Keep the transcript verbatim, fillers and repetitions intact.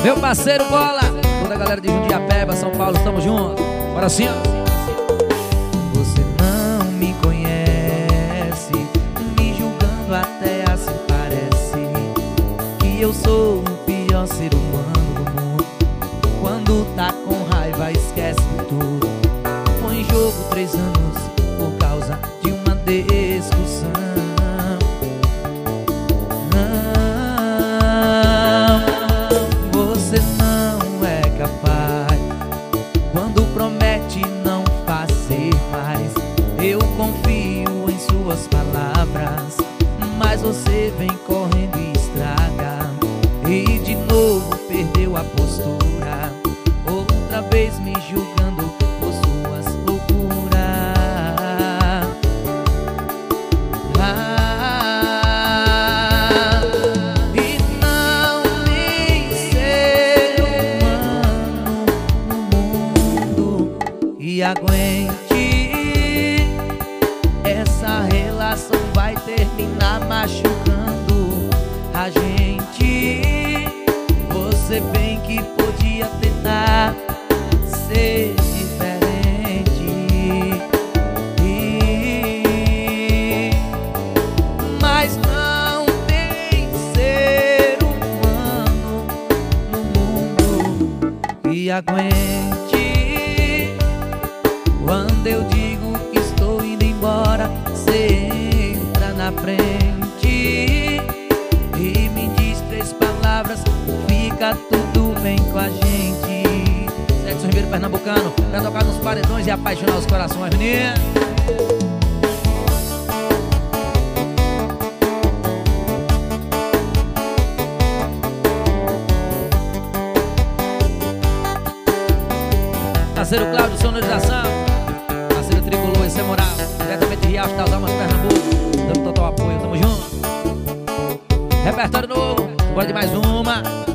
Meu parceiro Bola, toda a galera de Jundiapeba, São Paulo, tamo junto. Bora assim, ó. Você não me conhece, me julgando até assim parece que eu sou o pior ser humano do mundo. Quando tá com raiva esquece tudo. Põe em jogo três anos por causa de uma discussão. Você não é capaz quando promete não fazer mais. Eu confio em suas palavras, mas você vem correndo e estraga. E de novo perdeu a postura, outra vez me julgando por suas loucuras. ah, E aguente, essa relação vai terminar machucando a gente. Você bem que podia tentar ser diferente, e... mas não tem ser humano no mundo que aguente quando eu digo que estou indo embora. Cê entra na frente e me diz três palavras: fica tudo bem com a gente. Sexo Ribeiro Pernambucano, pra tocar nos paredões e apaixonar os corações, menina. Parceiro Cláudio, sonorização. Parceiro Tricolor, esse é moral. Diretamente de Riacho das Almas, Pernambuco, dando total apoio, tamo junto. Repertório novo, bora de mais uma.